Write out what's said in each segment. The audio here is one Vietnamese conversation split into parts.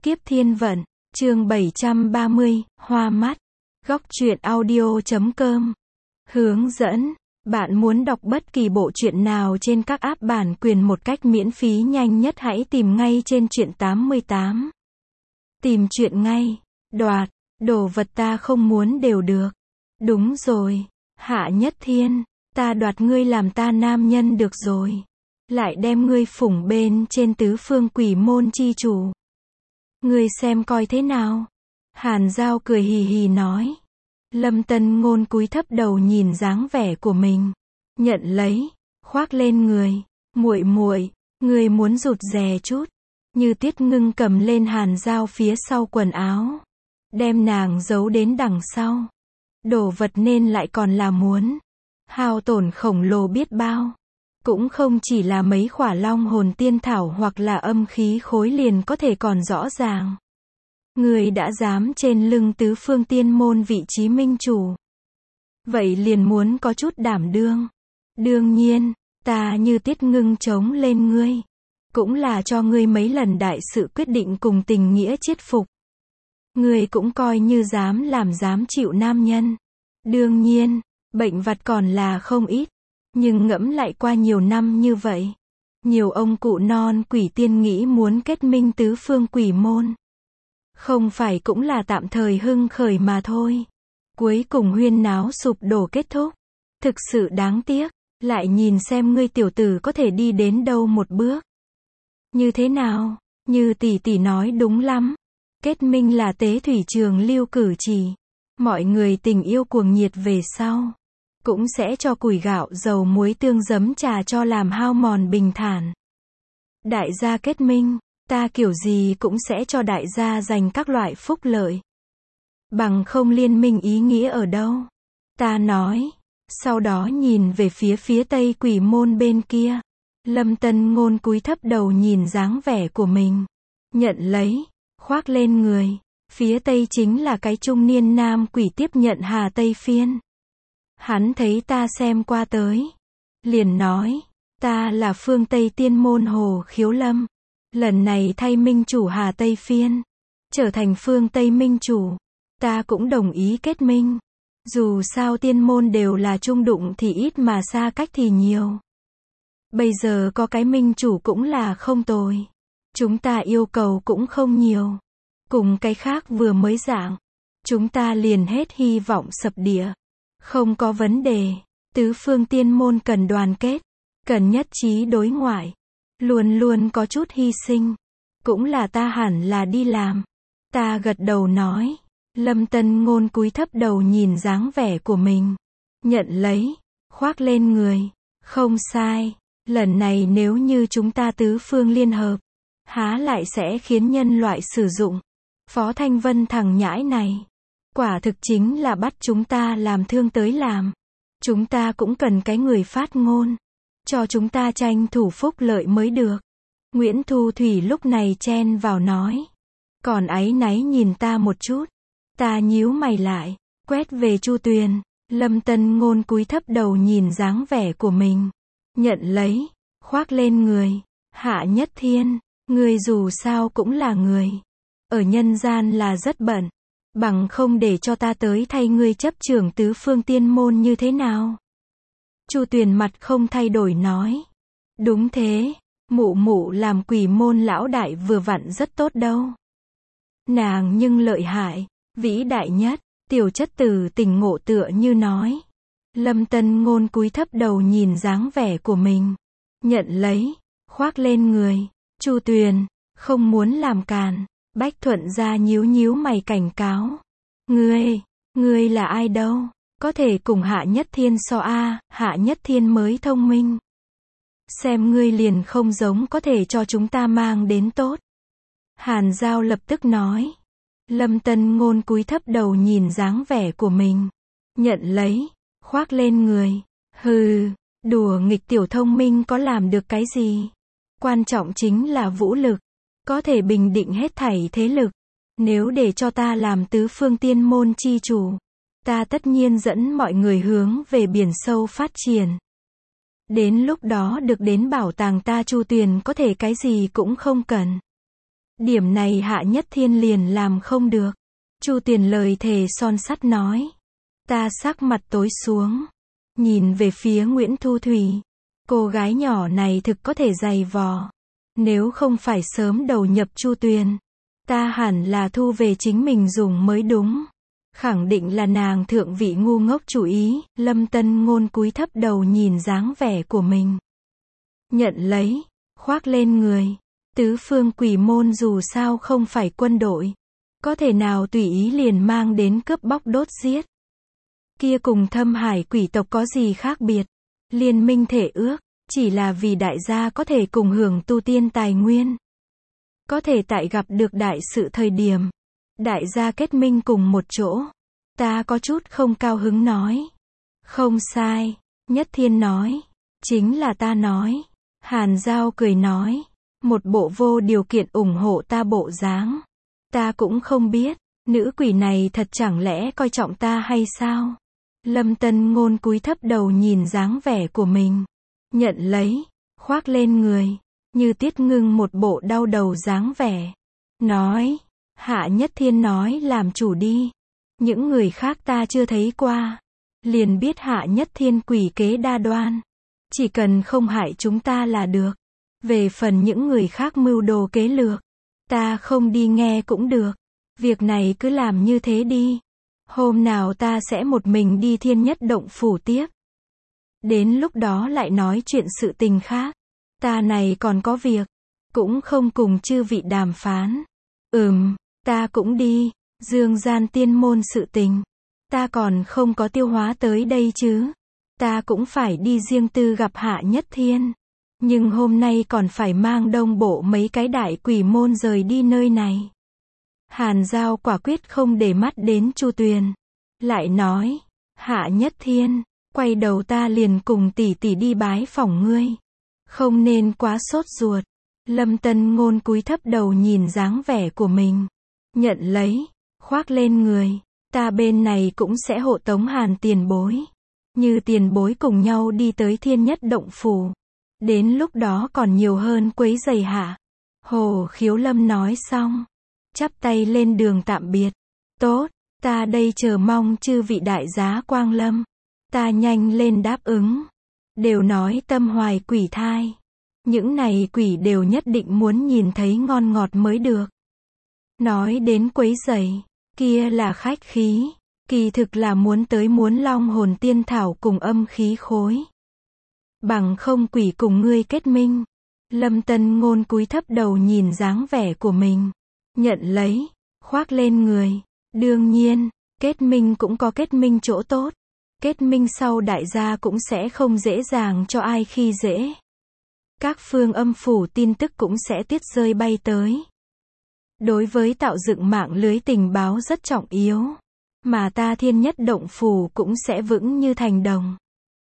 Kiếp Thiên Vận, chương 730, Hoa Mắt. Góc truyện audio.com. Hướng dẫn. Bạn muốn đọc bất kỳ bộ truyện nào trên các app bản quyền một cách miễn phí nhanh nhất, hãy tìm ngay trên truyện 88. Tìm truyện ngay. Đoạt. Đồ vật ta không muốn đều được. Đúng rồi. Hạ Nhất Thiên. Ta đoạt ngươi làm ta nam nhân được rồi. Lại đem ngươi phủng bên trên tứ phương quỷ môn chi chủ. Ngươi xem coi thế nào. Hàn Giao cười hì hì nói. Lâm Tân Ngôn cúi thấp đầu nhìn dáng vẻ của mình. Nhận lấy. Khoác lên người. Muội muội, ngươi muốn rụt rè chút. Như Tiết Ngưng cầm lên Hàn Giao phía sau quần áo. Đem nàng giấu đến đằng sau. Đồ vật nên lại còn là muốn. Hao tổn khổng lồ biết bao. Cũng không chỉ là mấy khỏa long hồn tiên thảo hoặc là âm khí khối liền có thể còn rõ ràng. Người đã dám trên lưng tứ phương tiên môn vị trí minh chủ. Vậy liền muốn có chút đảm đương. Đương nhiên, ta Như Tiết Ngưng chống lên ngươi. Cũng là cho ngươi mấy lần đại sự quyết định cùng tình nghĩa chiết phục. Ngươi cũng coi như dám làm dám chịu nam nhân. Đương nhiên, bệnh vặt còn là không ít. Nhưng ngẫm lại qua nhiều năm như vậy. Nhiều ông cụ non quỷ tiên nghĩ muốn kết minh tứ phương quỷ môn. Không phải cũng là tạm thời hưng khởi mà thôi. Cuối cùng huyên náo sụp đổ kết thúc. Thực sự đáng tiếc. Lại nhìn xem ngươi tiểu tử có thể đi đến đâu một bước. Như thế nào? Như tỷ tỷ nói đúng lắm. Kết minh là tế thủy trường lưu cử chỉ. Mọi người tình yêu cuồng nhiệt về sau. Cũng sẽ cho củi gạo dầu muối tương giấm trà cho làm hao mòn bình thản. Đại gia kết minh, ta kiểu gì cũng sẽ cho đại gia dành các loại phúc lợi. Bằng không liên minh ý nghĩa ở đâu? Ta nói. Sau đó nhìn về phía tây quỷ môn bên kia. Lâm Tân Ngôn cúi thấp đầu nhìn dáng vẻ của mình. Nhận lấy, khoác lên người. Phía tây chính là cái trung niên nam quỷ tiếp nhận Hà Tây Phiên. Hắn thấy ta xem qua tới. Liền nói, ta là phương Tây tiên môn Hồ Khiếu Lâm. Lần này thay minh chủ Hà Tây Phiên. Trở thành phương Tây minh chủ. Ta cũng đồng ý kết minh. Dù sao tiên môn đều là chung đụng thì ít mà xa cách thì nhiều. Bây giờ có cái minh chủ cũng là không tồi. Chúng ta yêu cầu cũng không nhiều. Cùng cái khác vừa mới dạng. Chúng ta liền hết hy vọng sập địa. Không có vấn đề. Tứ phương tiên môn cần đoàn kết. Cần nhất trí đối ngoại. Luôn luôn có chút hy sinh. Cũng là ta hẳn là đi làm. Ta gật đầu nói. Lâm Tân Ngôn cúi thấp đầu nhìn dáng vẻ của mình. Nhận lấy. Khoác lên người. Không sai. Lần này nếu như chúng ta tứ phương liên hợp. Há lại sẽ khiến nhân loại sử dụng. Phó Thanh Vân thằng nhãi này. Quả thực chính là bắt chúng ta làm thương tới làm. Chúng ta cũng cần cái người phát ngôn. Cho chúng ta tranh thủ phúc lợi mới được. Nguyễn Thu Thủy lúc này chen vào nói. Còn áy náy nhìn ta một chút. Ta nhíu mày lại. Quét về Chu Tuyền. Lâm Tân Ngôn cúi thấp đầu nhìn dáng vẻ của mình. Nhận lấy. Khoác lên người. Hạ Nhất Thiên. Người dù sao cũng là người. Ở nhân gian là rất bận. Bằng không để cho ta tới thay ngươi chấp trưởng tứ phương tiên môn như thế nào? Chu Tuyền mặt không thay đổi nói. Đúng thế. Mụ mụ làm quỷ môn lão đại vừa vặn rất tốt đâu. Nàng nhưng lợi hại. Vĩ đại nhất. Tiểu chất tử tỉnh ngộ tựa như nói. Lâm Tân Ngôn cúi thấp đầu nhìn dáng vẻ của mình. Nhận lấy. Khoác lên người. Chu Tuyền. Không muốn làm càn. Bách Thuận ra nhíu mày cảnh cáo. Ngươi là ai đâu? Có thể cùng Hạ Nhất Thiên so a? Hạ Nhất Thiên mới thông minh. Xem ngươi liền không giống có thể cho chúng ta mang đến tốt. Hàn Giao lập tức nói. Lâm Tân Ngôn cúi thấp đầu nhìn dáng vẻ của mình. Nhận lấy. Khoác lên người. Hừ, đùa nghịch tiểu thông minh có làm được cái gì? Quan trọng chính là vũ lực. Có thể bình định hết thảy thế lực. Nếu để cho ta làm tứ phương tiên môn chi chủ. Ta tất nhiên dẫn mọi người hướng về biển sâu phát triển. Đến lúc đó được đến bảo tàng ta Chu Tuyền có thể cái gì cũng không cần. Điểm này Hạ Nhất Thiên liền làm không được. Chu Tuyền lời thề son sắt nói. Ta sắc mặt tối xuống. Nhìn về phía Nguyễn Thu Thủy. Cô gái nhỏ này thực có thể dày vò. Nếu không phải sớm đầu nhập Chu Tuyền, ta hẳn là thu về chính mình dùng mới đúng. Khẳng định là nàng thượng vị ngu ngốc chủ ý. Lâm Tân Ngôn cúi thấp đầu nhìn dáng vẻ của mình. Nhận lấy, khoác lên người. Tứ phương quỷ môn dù sao không phải quân đội. Có thể nào tùy ý liền mang đến cướp bóc đốt giết. Kia cùng Thâm Hải quỷ tộc có gì khác biệt. Liên minh thể ước, chỉ là vì đại gia có thể cùng hưởng tu tiên tài nguyên. Có thể tại gặp được đại sự thời điểm. Đại gia kết minh cùng một chỗ. Ta có chút không cao hứng nói. Không sai, Nhất Thiên nói. Chính là ta nói. Hàn Giao cười nói. Một bộ vô điều kiện ủng hộ ta bộ dáng. Ta cũng không biết, nữ quỷ này thật chẳng lẽ coi trọng ta hay sao? Lâm Tân Ngôn cúi thấp đầu nhìn dáng vẻ của mình. Nhận lấy, khoác lên người. Như Tiết Ngưng một bộ đau đầu dáng vẻ. Nói, Hạ Nhất Thiên nói làm chủ đi. Những người khác ta chưa thấy qua. Liền biết Hạ Nhất Thiên quỷ kế đa đoan. Chỉ cần không hại chúng ta là được. Về phần những người khác mưu đồ kế lược, ta không đi nghe cũng được. Việc này cứ làm như thế đi. Hôm nào ta sẽ một mình đi Thiên Nhất Động Phủ tiếp. Đến lúc đó lại nói chuyện sự tình khác. Ta này còn có việc, cũng không cùng chư vị đàm phán. Ta cũng đi, Dương Gian tiên môn sự tình. Ta còn không có tiêu hóa tới đây chứ. Ta cũng phải đi riêng tư gặp Hạ Nhất Thiên. Nhưng hôm nay còn phải mang đông bộ mấy cái đại quỷ môn rời đi nơi này. Hàn Giao quả quyết không để mắt đến Chu Tuyền. Lại nói, Hạ Nhất Thiên, quay đầu ta liền cùng tỷ tỷ đi bái phỏng ngươi. Không nên quá sốt ruột. Lâm Tân Ngôn cúi thấp đầu nhìn dáng vẻ của mình. Nhận lấy, khoác lên người. Ta bên này cũng sẽ hộ tống Hàn tiền bối. Như tiền bối cùng nhau đi tới Thiên Nhất Động Phủ. Đến lúc đó còn nhiều hơn quấy rầy Hạ. Hồ Khiếu Lâm nói xong. Chắp tay lên đường tạm biệt. Tốt, ta đây chờ mong chư vị đại giá quang lâm. Ta nhanh lên đáp ứng. Đều nói tâm hoài quỷ thai. Những này quỷ đều nhất định muốn nhìn thấy ngon ngọt mới được. Nói đến quấy rầy, kia là khách khí. Kỳ thực là muốn tới muốn long hồn tiên thảo cùng âm khí khối. Bằng không quỷ cùng ngươi kết minh. Lâm Tân Ngôn cúi thấp đầu nhìn dáng vẻ của mình. Nhận lấy, khoác lên người. Đương nhiên, kết minh cũng có kết minh chỗ tốt. Kết minh sau đại gia cũng sẽ không dễ dàng cho ai khi dễ. Các phương âm phủ tin tức cũng sẽ tiết rơi bay tới. Đối với tạo dựng mạng lưới tình báo rất trọng yếu. Mà ta Thiên Nhất Động Phủ cũng sẽ vững như thành đồng.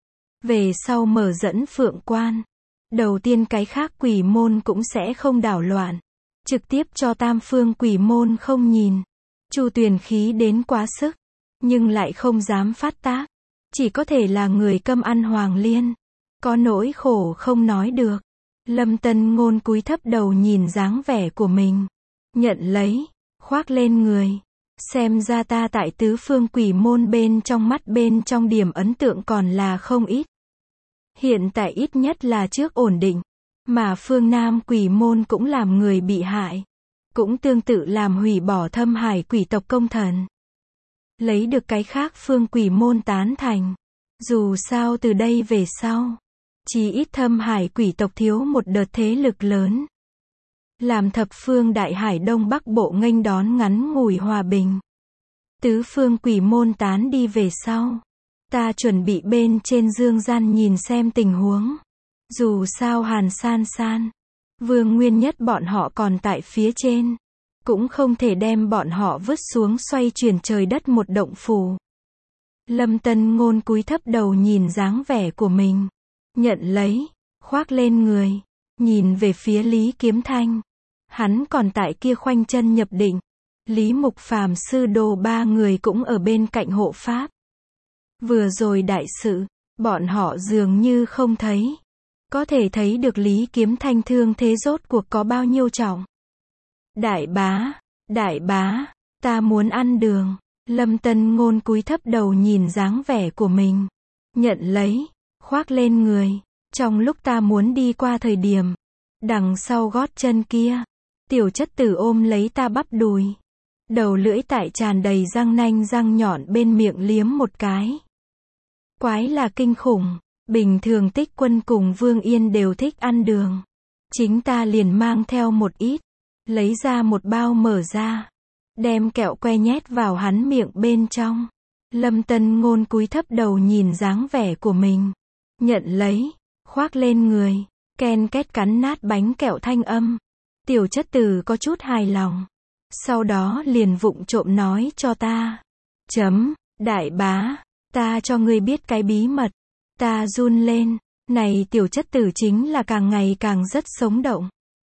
Về sau mở dẫn phượng quan. Đầu tiên cái khác quỷ môn cũng sẽ không đảo loạn. Trực tiếp cho tam phương quỷ môn không nhìn. Chu Tuyền khí đến quá sức. Nhưng lại không dám phát tác. Chỉ có thể là người câm ăn hoàng liên. Có nỗi khổ không nói được. Lâm Tân Ngôn cúi thấp đầu nhìn dáng vẻ của mình. Nhận lấy, khoác lên người. Xem ra ta tại tứ phương quỷ môn bên trong mắt bên trong điểm ấn tượng còn là không ít. Hiện tại ít nhất là trước ổn định. Mà phương Nam quỷ môn cũng làm người bị hại. Cũng tương tự làm hủy bỏ Thâm Hải quỷ tộc công thần. Lấy được cái khác phương quỷ môn tán thành. Dù sao từ đây về sau. Chỉ ít Thâm Hải quỷ tộc thiếu một đợt thế lực lớn. Làm thập phương đại hải đông bắc bộ nghênh đón ngắn ngủi hòa bình. Tứ phương quỷ môn tán đi về sau. Ta chuẩn bị bên trên dương gian nhìn xem tình huống. Dù sao Hàn San San, Vương Nguyên Nhất bọn họ còn tại phía trên. Cũng không thể đem bọn họ vứt xuống xoay chuyển trời đất một động phủ. Lâm Tân Ngôn cúi thấp đầu nhìn dáng vẻ của mình. Nhận lấy, khoác lên người. Nhìn về phía Lý Kiếm Thanh. Hắn còn tại kia khoanh chân nhập định. Lý Mục Phàm sư đồ ba người cũng ở bên cạnh hộ pháp. Vừa rồi đại sự, bọn họ dường như không thấy. Có thể thấy được Lý Kiếm Thanh thương thế rốt cuộc có bao nhiêu trọng. Đại bá, ta muốn ăn đường. Lâm Tân Ngôn cúi thấp đầu nhìn dáng vẻ của mình. Nhận lấy, khoác lên người. Trong lúc ta muốn đi qua thời điểm, đằng sau gót chân kia, tiểu chất tử ôm lấy ta bắp đùi. Đầu lưỡi tại tràn đầy răng nanh răng nhọn bên miệng liếm một cái. Quái là kinh khủng, bình thường Tích Quân cùng Vương Yên đều thích ăn đường. Chính ta liền mang theo một ít, lấy ra một bao mở ra, đem kẹo que nhét vào hắn miệng bên trong. Lâm Tân Ngôn cúi thấp đầu nhìn dáng vẻ của mình. Nhận lấy, khoác lên người, ken két cắn nát bánh kẹo thanh âm. Tiểu chất tử có chút hài lòng. Sau đó liền vụng trộm nói cho ta. Đại bá, ta cho ngươi biết cái bí mật. Ta run lên, này tiểu chất tử chính là càng ngày càng rất sống động.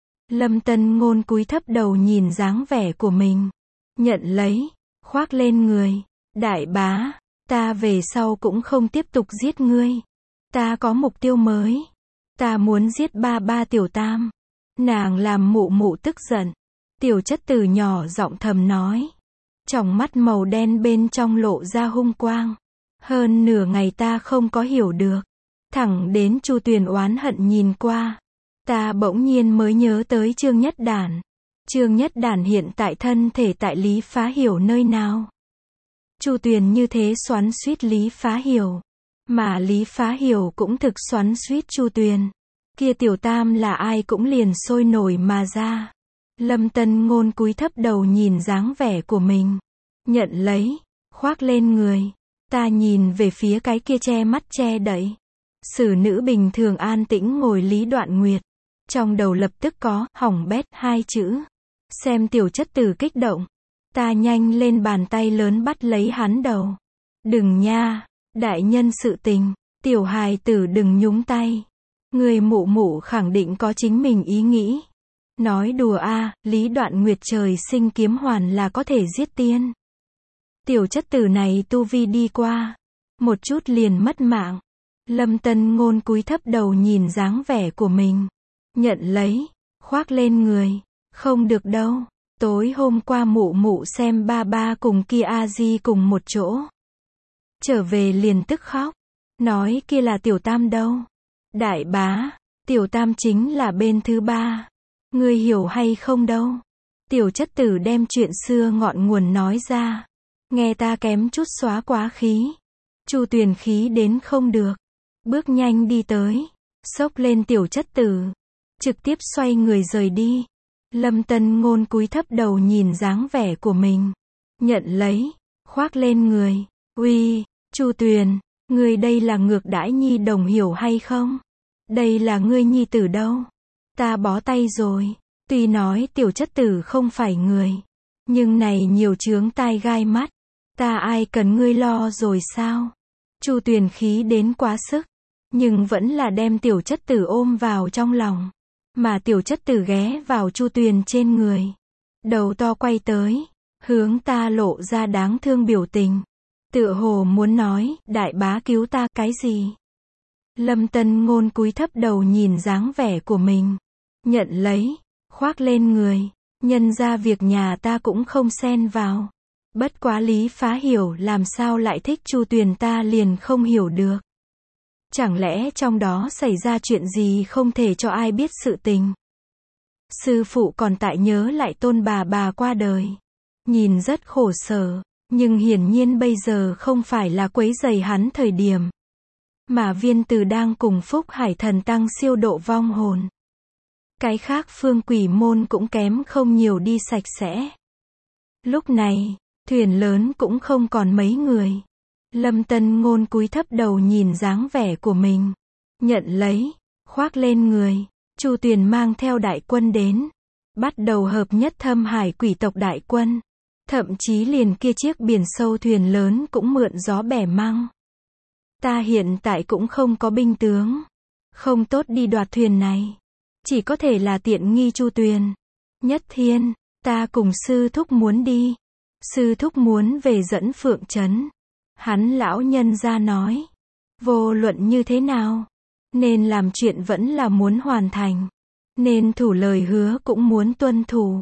Lâm Tân Ngôn cúi thấp đầu nhìn dáng vẻ của mình. Nhận lấy, khoác lên người. Đại bá, ta về sau cũng không tiếp tục giết ngươi. Ta có mục tiêu mới. Ta muốn giết ba tiểu tam. Nàng làm mụ mụ tức giận. Tiểu chất tử nhỏ giọng thầm nói. Tròng mắt màu đen bên trong lộ ra hung quang. Hơn nửa ngày ta không có hiểu được. Thẳng đến Chu Tuyền oán hận nhìn qua. Ta bỗng nhiên mới nhớ tới Trương Nhất Đản. Trương Nhất Đản hiện tại thân thể tại Lý Phá Hiểu nơi nào? Chu Tuyền như thế xoắn xuýt Lý Phá Hiểu. Mà Lý Phá Hiểu cũng thực xoắn xuýt Chu Tuyền. Kia tiểu tam là ai cũng liền sôi nổi mà ra. Lâm Tân Ngôn cúi thấp đầu nhìn dáng vẻ của mình. Nhận lấy, khoác lên người. Ta nhìn về phía cái kia che mắt che đậy. Xử nữ bình thường an tĩnh ngồi Lý Đoạn Nguyệt. Trong đầu lập tức có hỏng bét hai chữ. Xem tiểu chất tử kích động. Ta nhanh lên bàn tay lớn bắt lấy hắn đầu. Đừng nha, đại nhân sự tình, tiểu hài tử đừng nhúng tay. Người mụ mụ khẳng định có chính mình ý nghĩ. Nói đùa a, Lý Đoạn Nguyệt trời sinh kiếm hoàn là có thể giết tiên. Tiểu chất tử này tu vi đi qua, một chút liền mất mạng. Lâm Tân Ngôn cúi thấp đầu nhìn dáng vẻ của mình. Nhận lấy, khoác lên người. Không được đâu. Tối hôm qua mụ mụ xem ba cùng kia a di cùng một chỗ. Trở về liền tức khóc. Nói kia là tiểu tam đâu. Đại bá, tiểu tam chính là bên thứ ba. Ngươi hiểu hay không đâu. Tiểu chất tử đem chuyện xưa ngọn nguồn nói ra. Nghe ta kém chút xóa quá khí. Chu Tuyền khí đến không được. Bước nhanh đi tới. Xốc lên tiểu chất tử. Trực tiếp xoay người rời đi. Lâm Tân Ngôn cúi thấp đầu nhìn dáng vẻ của mình. Nhận lấy, khoác lên người. Uy, Chu Tuyền, ngươi đây là ngược đãi nhi đồng hiểu hay không? Đây là ngươi nhi tử đâu? Ta bó tay rồi. Tuy nói tiểu chất tử không phải người. Nhưng này nhiều chướng tai gai mắt. Ta ai cần ngươi lo rồi sao? Chu Tuyền khí đến quá sức. Nhưng vẫn là đem tiểu chất tử ôm vào trong lòng. Mà tiểu chất tử ghé vào Chu Tuyền trên người. Đầu to quay tới. Hướng ta lộ ra đáng thương biểu tình. Tựa hồ muốn nói, đại bá cứu ta cái gì? Lâm Tân Ngôn cúi thấp đầu nhìn dáng vẻ của mình. Nhận lấy, khoác lên người. Nhân ra việc nhà ta cũng không xen vào. Bất quá Lý Phá Hiểu làm sao lại thích Chu Tuyền ta liền không hiểu được. Chẳng lẽ trong đó xảy ra chuyện gì không thể cho ai biết sự tình. Sư phụ còn tại nhớ lại tôn bà qua đời. Nhìn rất khổ sở, nhưng hiển nhiên bây giờ không phải là quấy rầy hắn thời điểm. Mà Viên Từ đang cùng Phúc Hải Thần Tăng siêu độ vong hồn. Cái khác phương quỷ môn cũng kém không nhiều đi sạch sẽ. Lúc này, thuyền lớn cũng không còn mấy người. Lâm Tân Ngôn cúi thấp đầu nhìn dáng vẻ của mình. Nhận lấy, khoác lên người. Chu Tuyền mang theo đại quân đến. Bắt đầu hợp nhất Thâm Hải quỷ tộc đại quân. Thậm chí liền kia chiếc biển sâu thuyền lớn cũng mượn gió bẻ măng. Ta hiện tại cũng không có binh tướng. Không tốt đi đoạt thuyền này. Chỉ có thể là tiện nghi Chu Tuyền. Nhất Thiên, ta cùng sư thúc muốn đi. Sư thúc muốn về dẫn Phượng Trấn. Hắn lão nhân ra nói. Vô luận như thế nào. Nên làm chuyện vẫn là muốn hoàn thành. Nên thủ lời hứa cũng muốn tuân thủ.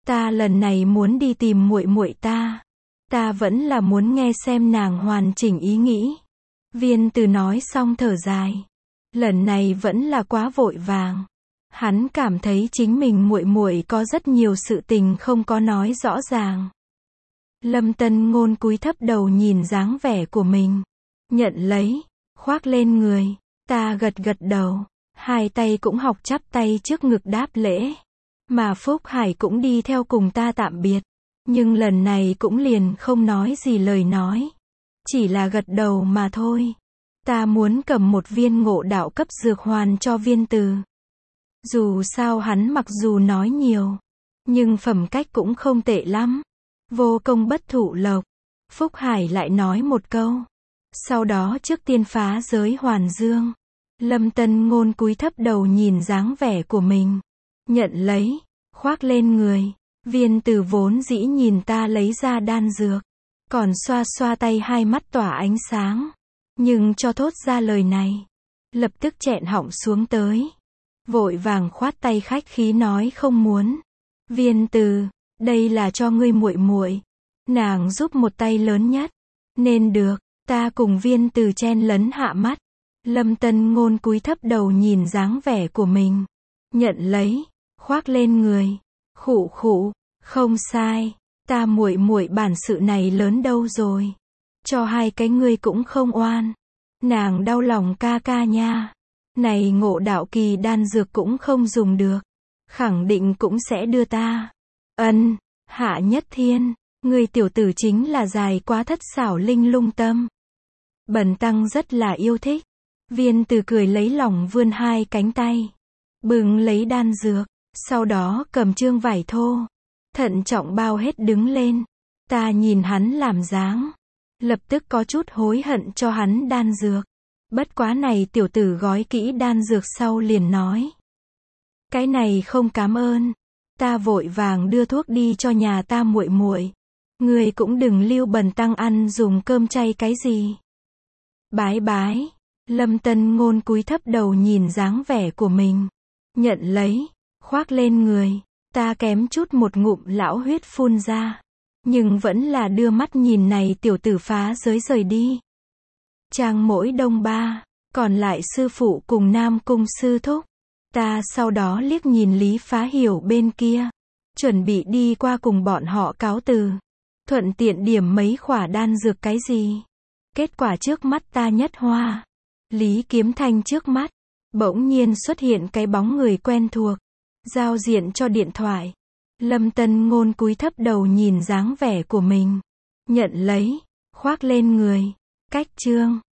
Ta lần này muốn đi tìm muội muội ta. Ta vẫn là muốn nghe xem nàng hoàn chỉnh ý nghĩ. Viên Từ nói xong thở dài. Lần này vẫn là quá vội vàng. Hắn cảm thấy chính mình muội muội có rất nhiều sự tình không có nói rõ ràng. Lâm Tân Ngôn cúi thấp đầu nhìn dáng vẻ của mình. Nhận lấy, khoác lên người. Ta gật gật đầu. Hai tay cũng học chắp tay trước ngực đáp lễ. Mà Phúc Hải cũng đi theo cùng ta tạm biệt. Nhưng lần này cũng liền không nói gì lời nói. Chỉ là gật đầu mà thôi. Ta muốn cầm một viên ngộ đạo cấp dược hoàn cho Viên Từ. Dù sao hắn mặc dù nói nhiều, nhưng phẩm cách cũng không tệ lắm. Vô công bất thụ lộc. Phúc Hải lại nói một câu. Sau đó trước tiên phá giới hoàn dương. Lâm Tân Ngôn cúi thấp đầu nhìn dáng vẻ của mình. Nhận lấy, khoác lên người. Viên Từ vốn dĩ nhìn ta lấy ra đan dược. Còn xoa xoa tay hai mắt tỏa ánh sáng. Nhưng cho thốt ra lời này. Lập tức chẹn họng xuống tới. Vội vàng khoát tay khách khí nói không muốn. Viên Từ, đây là cho ngươi muội muội. Nàng giúp một tay lớn nhất. Nên được, ta cùng Viên Từ chen lấn hạ mắt. Lâm Tân Ngôn cúi thấp đầu nhìn dáng vẻ của mình. Nhận lấy, khoác lên người. Khụ khụ, không sai. Ta muội muội bản sự này lớn đâu rồi. Cho hai cái ngươi cũng không oan. Nàng đau lòng ca ca nha. Này ngộ đạo kỳ đan dược cũng không dùng được. Khẳng định cũng sẽ đưa ta. Hạ Nhất Thiên, người tiểu tử chính là dài quá thất xảo linh lung tâm. Bần tăng rất là yêu thích. Viên Từ cười lấy lòng vươn hai cánh tay. Bừng lấy đan dược. Sau đó cầm trương vải thô. Thận trọng bao hết đứng lên. Ta nhìn hắn làm dáng. Lập tức có chút hối hận cho hắn đan dược. Bất quá này tiểu tử gói kỹ đan dược sau liền nói. Cái này không cảm ơn. Ta vội vàng đưa thuốc đi cho nhà ta muội muội. Người cũng đừng lưu bần tăng ăn dùng cơm chay cái gì. Bái bái. Lâm Tân Ngôn cúi thấp đầu nhìn dáng vẻ của mình. Nhận lấy, khoác lên người. Ta kém chút một ngụm lão huyết phun ra. Nhưng vẫn là đưa mắt nhìn này tiểu tử phá giới rời đi. Trang mỗi đông ba, còn lại sư phụ cùng Nam Cung sư thúc. Ta sau đó liếc nhìn Lý Phá Hiểu bên kia. Chuẩn bị đi qua cùng bọn họ cáo từ. Thuận tiện điểm mấy khỏa đan dược cái gì. Kết quả trước mắt ta nhất hoa. Lý Kiếm Thanh trước mắt. Bỗng nhiên xuất hiện cái bóng người quen thuộc. Giao diện cho điện thoại. Lâm Tân Ngôn cúi thấp đầu nhìn dáng vẻ của mình. Nhận lấy, khoác lên người. Cách chương